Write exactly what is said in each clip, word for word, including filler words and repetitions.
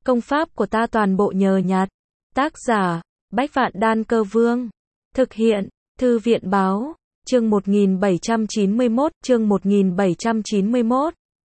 Công pháp của ta toàn bộ nhờ nhặt. Tác giả, Bách Vạn Đan Cơ Vương. Thực hiện, Thư viện Báo, chương một nghìn bảy trăm chín mươi mốt, chương một nghìn bảy trăm chín mươi mốt.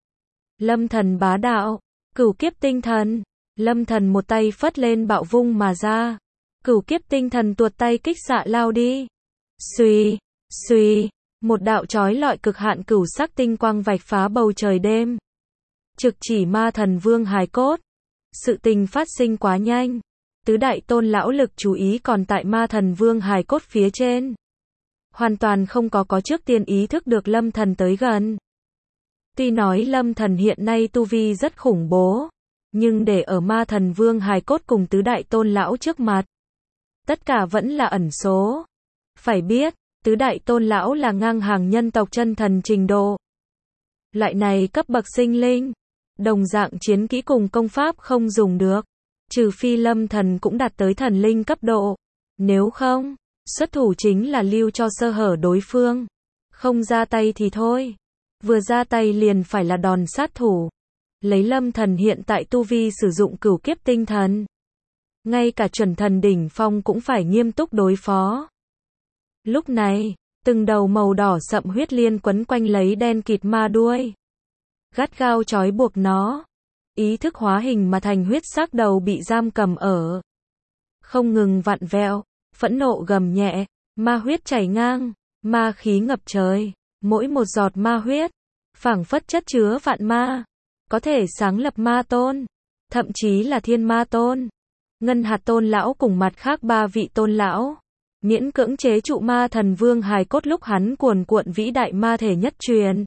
Lâm thần bá đạo, cửu kiếp tinh thần. Lâm thần một tay phất lên bạo vung mà ra. Cửu kiếp tinh thần tuột tay kích xạ lao đi. Xuy, xuy, một đạo chói lọi cực hạn cửu sắc tinh quang vạch phá bầu trời đêm. Trực chỉ ma thần vương hài cốt. Sự tình phát sinh quá nhanh. Tứ đại tôn lão lực chú ý còn tại ma thần vương hài cốt phía trên. Hoàn toàn không có có trước tiên ý thức được lâm thần tới gần. Tuy nói lâm thần hiện nay tu vi rất khủng bố, nhưng để ở ma thần vương hài cốt cùng tứ đại tôn lão trước mặt, tất cả vẫn là ẩn số. Phải biết, tứ đại tôn lão là ngang hàng nhân tộc chân thần trình độ. Loại này cấp bậc sinh linh, đồng dạng chiến kỹ cùng công pháp không dùng được, trừ phi lâm thần cũng đạt tới thần linh cấp độ. Nếu không, xuất thủ chính là lưu cho sơ hở đối phương. Không ra tay thì thôi, vừa ra tay liền phải là đòn sát thủ. Lấy lâm thần hiện tại tu vi sử dụng cửu kiếp tinh thần, ngay cả chuẩn thần đỉnh phong cũng phải nghiêm túc đối phó. Lúc này, từng đầu màu đỏ sậm huyết liên quấn quanh lấy đen kịt ma đuôi, gắt gao trói buộc nó. Ý thức hóa hình mà thành huyết sắc đầu bị giam cầm ở, không ngừng vặn vẹo, phẫn nộ gầm nhẹ, ma huyết chảy ngang, ma khí ngập trời, mỗi một giọt ma huyết, phảng phất chất chứa vạn ma, có thể sáng lập ma tôn, thậm chí là thiên ma tôn. Ngân hạt tôn lão cùng mặt khác ba vị tôn lão, miễn cưỡng chế trụ ma thần vương hài cốt lúc hắn cuồn cuộn vĩ đại ma thể nhất truyền.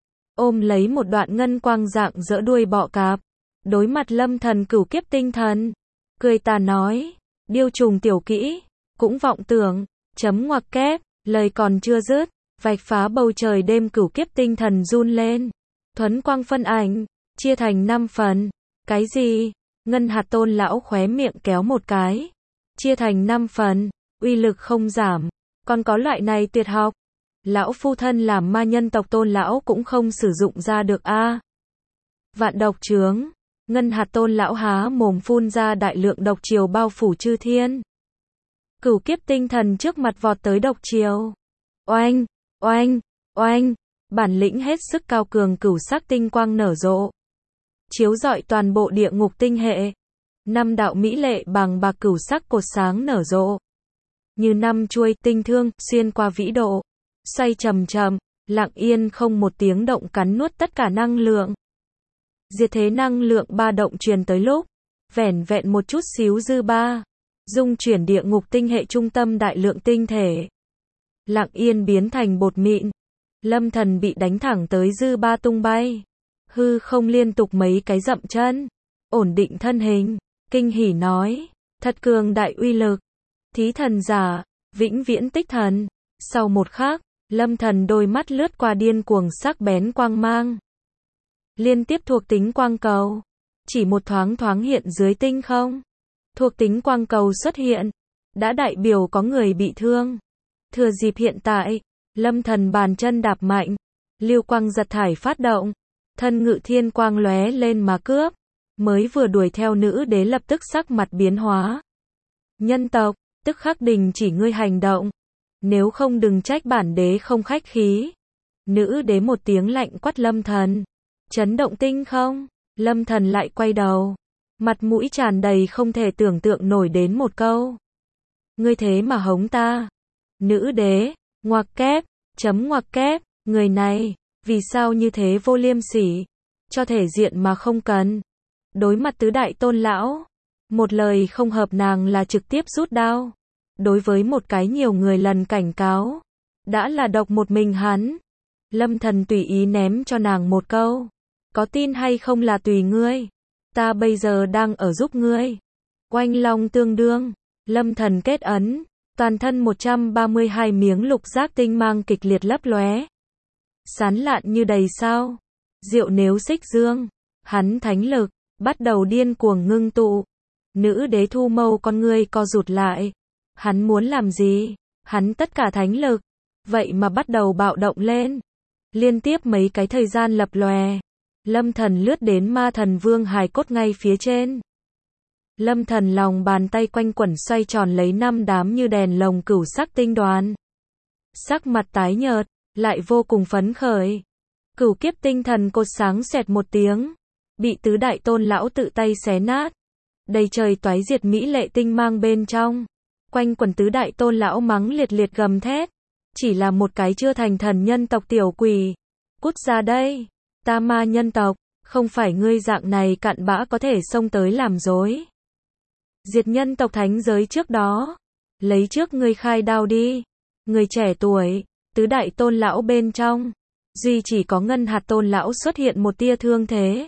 Ôm lấy một đoạn ngân quang dạng dỡ đuôi bọ cạp, đối mặt lâm thần cửu kiếp tinh thần, cười tà nói, điêu trùng tiểu kỹ, cũng vọng tưởng, chấm ngoặc kép, lời còn chưa dứt, vạch phá bầu trời đêm cửu kiếp tinh thần run lên, thuấn quang phân ảnh, chia thành năm phần. Cái gì? Ngân hạt tôn lão khóe miệng kéo một cái. Chia thành năm phần, uy lực không giảm, còn có loại này tuyệt học. Lão phu thân làm ma nhân tộc tôn lão cũng không sử dụng ra được a. À. Vạn độc chướng. Ngân hạt tôn lão há mồm phun ra đại lượng độc triều bao phủ chư thiên. Cửu kiếp tinh thần trước mặt vọt tới độc triều. Oanh, oanh, oanh, bản lĩnh hết sức cao cường cửu sắc tinh quang nở rộ, chiếu rọi toàn bộ địa ngục tinh hệ. Năm đạo mỹ lệ bằng bạc cửu sắc cột sáng nở rộ, như năm chuôi tinh thương xuyên qua vĩ độ, xoay chậm chậm, lặng yên không một tiếng động cắn nuốt tất cả năng lượng. Diệt thế năng lượng ba động truyền tới lúc, vẻn vẹn một chút xíu dư ba, dung chuyển địa ngục tinh hệ trung tâm đại lượng tinh thể, lặng yên biến thành bột mịn. Lâm thần bị đánh thẳng tới dư ba tung bay, hư không liên tục mấy cái dậm chân, ổn định thân hình, kinh hỉ nói, thật cường đại uy lực, thí thần giả, vĩnh viễn tích thần. Sau một khắc, lâm thần đôi mắt lướt qua điên cuồng sắc bén quang mang, liên tiếp thuộc tính quang cầu, chỉ một thoáng thoáng hiện dưới tinh không. Thuộc tính quang cầu xuất hiện, đã đại biểu có người bị thương. Thừa dịp hiện tại, lâm thần bàn chân đạp mạnh, lưu quang giật thải phát động, thân ngự thiên quang lóe lên mà cướp. Mới vừa đuổi theo nữ đế lập tức sắc mặt biến hóa. Nhân tộc, tức khắc đình chỉ ngươi hành động, nếu không đừng trách bản đế không khách khí. Nữ đế một tiếng lạnh quát lâm thần, chấn động tinh không. Lâm thần lại quay đầu, mặt mũi tràn đầy không thể tưởng tượng nổi đến một câu, ngươi thế mà hống ta. Nữ đế, ngoặc kép, chấm ngoặc kép, người này, vì sao như thế vô liêm sỉ, cho thể diện mà không cần. Đối mặt tứ đại tôn lão, một lời không hợp nàng là trực tiếp rút đao. Đối với một cái nhiều người lần cảnh cáo, đã là độc một mình hắn. Lâm thần tùy ý ném cho nàng một câu, có tin hay không là tùy ngươi, ta bây giờ đang ở giúp ngươi. Oanh long tương đương, lâm thần kết ấn, toàn thân một trăm ba mươi hai miếng lục giác tinh mang kịch liệt lấp lóe, sán lạn như đầy sao. Diệu nếu xích dương, hắn thánh lực bắt đầu điên cuồng ngưng tụ. Nữ đế thu mâu con ngươi co rụt lại, hắn muốn làm gì? Hắn tất cả thánh lực, vậy mà bắt đầu bạo động lên. Liên tiếp mấy cái thời gian lập lòe, lâm thần lướt đến ma thần vương hài cốt ngay phía trên. Lâm Thần lòng bàn tay quanh quẩn xoay tròn lấy năm đám như đèn lồng cửu sắc tinh đoàn. Sắc mặt tái nhợt, lại vô cùng phấn khởi. Cửu kiếp tinh thần cột sáng xoẹt một tiếng, bị tứ đại tôn lão tự tay xé nát. Đầy trời toái diệt mỹ lệ tinh mang bên trong. Quanh quần tứ đại tôn lão mắng liệt liệt gầm thét. Chỉ là một cái chưa thành thần nhân tộc tiểu quỷ. Cút ra đây, ta ma nhân tộc, không phải ngươi dạng này cặn bã có thể xông tới làm dối. Diệt nhân tộc thánh giới trước đó. Lấy trước ngươi khai đao đi. Người trẻ tuổi, tứ đại tôn lão bên trong. Duy chỉ có ngân hạt tôn lão xuất hiện một tia thương thế.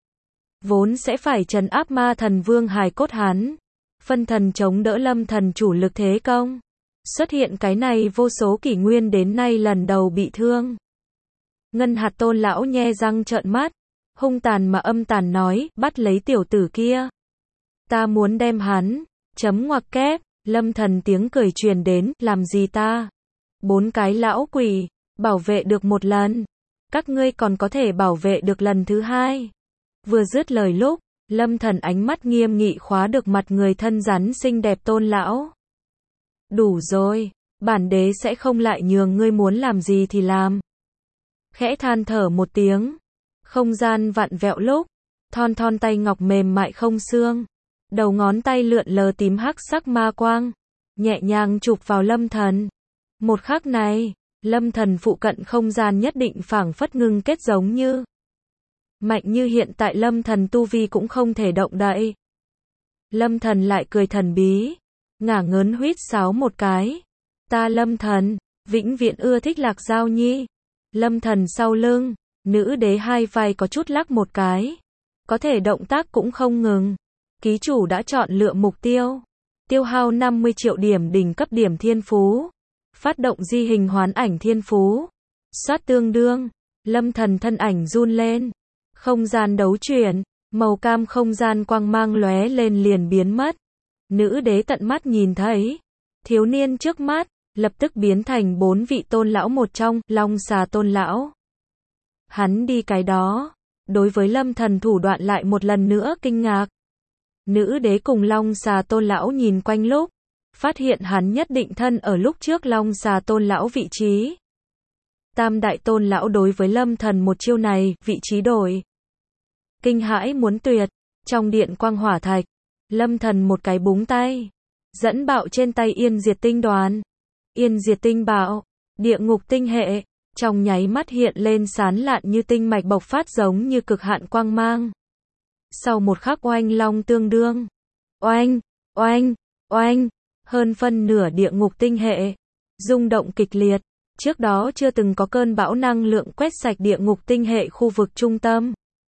Vốn sẽ phải trấn áp ma thần vương hài cốt hắn. Phân thần chống đỡ lâm thần chủ lực thế công. Xuất hiện cái này vô số kỷ nguyên đến nay lần đầu bị thương. Ngân hạt tôn lão nhe răng trợn mắt. Hung tàn mà âm tàn nói, bắt lấy tiểu tử kia. Ta muốn đem hắn, chấm ngoặc kép, lâm thần tiếng cười truyền đến, làm gì ta? Bốn cái lão quỷ, bảo vệ được một lần. Các ngươi còn có thể bảo vệ được lần thứ hai. Vừa dứt lời lúc, lâm thần ánh mắt nghiêm nghị khóa được mặt người thân rắn xinh đẹp tôn lão. Đủ rồi, bản đế sẽ không lại nhường ngươi muốn làm gì thì làm. Khẽ than thở một tiếng. Không gian vặn vẹo lúc, thon thon tay ngọc mềm mại không xương. Đầu ngón tay lượn lờ tím hắc sắc ma quang. Nhẹ nhàng chụp vào lâm thần. Một khắc này, lâm thần phụ cận không gian nhất định phảng phất ngưng kết giống như. Mạnh như hiện tại lâm thần tu vi cũng không thể động đậy. Lâm thần lại cười thần bí. Ngả ngớn huýt sáo một cái. Ta lâm thần, vĩnh viễn ưa thích Lạc Giao Nhi. Lâm thần sau lưng, nữ đế hai vai có chút lắc một cái. Có thể động tác cũng không ngừng. Ký chủ đã chọn lựa mục tiêu. Tiêu hao năm mươi triệu điểm đỉnh cấp điểm thiên phú. Phát động di hình hoán ảnh thiên phú. Soát tương đương. Lâm thần thân ảnh run lên. Không gian đấu chuyển. Màu cam không gian quang mang lóe lên liền biến mất. Nữ đế tận mắt nhìn thấy. Thiếu niên trước mắt, lập tức biến thành bốn vị tôn lão một trong, Long Xà tôn lão. Hắn đi cái đó. Đối với lâm thần thủ đoạn lại một lần nữa kinh ngạc. Nữ đế cùng Long Xà tôn lão nhìn quanh lúc. Phát hiện hắn nhất định thân ở lúc trước Long Xà tôn lão vị trí. Tam đại tôn lão đối với lâm thần một chiêu này, vị trí đổi. Kinh hãi muốn tuyệt. Trong điện quang hỏa thạch. Lâm thần một cái búng tay. Dẫn bạo trên tay yên diệt tinh đoàn. Yên diệt tinh bạo. Địa ngục tinh hệ. Trong nháy mắt hiện lên sán lạn như tinh mạch bộc phát giống như cực hạn quang mang. Sau một khắc oanh long tương đương. Oanh, oanh, oanh. Hơn phân nửa địa ngục tinh hệ. Rung động kịch liệt. Trước đó chưa từng có cơn bão năng lượng quét sạch địa ngục tinh hệ khu vực trung tâm.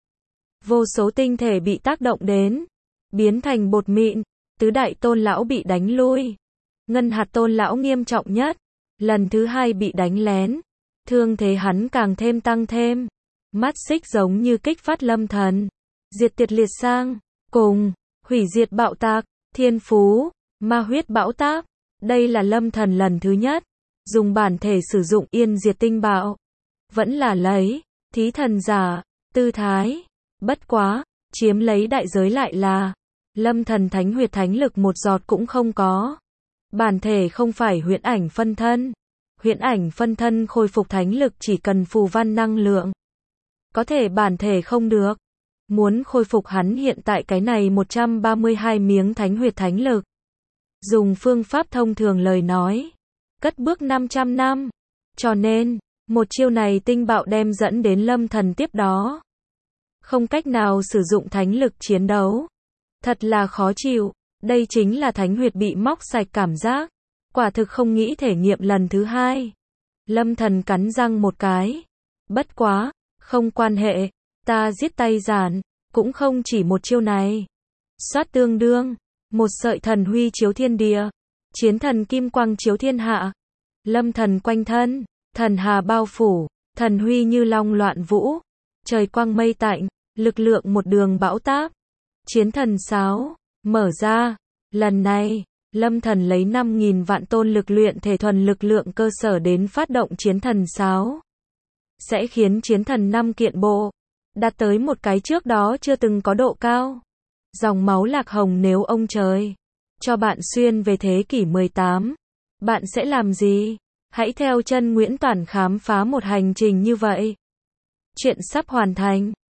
Vô số tinh thể bị tác động đến. Biến thành bột mịn. Tứ đại tôn lão bị đánh lui. Ngân hạt tôn lão nghiêm trọng nhất. Lần thứ hai bị đánh lén. Thương thế hắn càng thêm tăng thêm. Mắt xích giống như kích phát lâm thần. Diệt tiệt liệt sang. Cùng. Hủy diệt bạo tạc. Thiên phú. Ma huyết bão táp. Đây là lâm thần lần thứ nhất. Dùng bản thể sử dụng yên diệt tinh bạo. Vẫn là lấy. Thí thần giả. Tư thái. Bất quá. Chiếm lấy đại giới lại là. Lâm thần thánh huyệt thánh lực một giọt cũng không có. Bản thể không phải huyễn ảnh phân thân. Huyễn ảnh phân thân khôi phục thánh lực chỉ cần phù văn năng lượng. Có thể bản thể không được. Muốn khôi phục hắn hiện tại cái này một trăm ba mươi hai miếng thánh huyệt thánh lực. Dùng phương pháp thông thường lời nói. Cất bước năm trăm năm. Cho nên, một chiêu này tinh bạo đem dẫn đến lâm thần tiếp đó. Không cách nào sử dụng thánh lực chiến đấu. Thật là khó chịu. Đây chính là thánh huyệt bị móc sạch cảm giác. Quả thực không nghĩ thể nghiệm lần thứ hai. Lâm thần cắn răng một cái. Bất quá, không quan hệ. Ta giết tay giản. Cũng không chỉ một chiêu này. Soát tương đương. Một sợi thần huy chiếu thiên địa. Chiến thần kim quang chiếu thiên hạ. Lâm thần quanh thân. Thần hà bao phủ. Thần huy như long loạn vũ. Trời quang mây tạnh. Lực lượng một đường bão táp. Chiến thần sáo. Mở ra. Lần này. Lâm thần lấy năm nghìn vạn tôn lực luyện thể thuần lực lượng cơ sở đến phát động chiến thần sáo. Sẽ khiến chiến thần năm kiện bộ. Đạt tới một cái trước đó chưa từng có độ cao. Dòng máu lạc hồng nếu ông trời cho bạn xuyên về thế kỷ mười tám, bạn sẽ làm gì? Hãy theo chân Nguyễn Toản khám phá một hành trình như vậy. Chuyện sắp hoàn thành.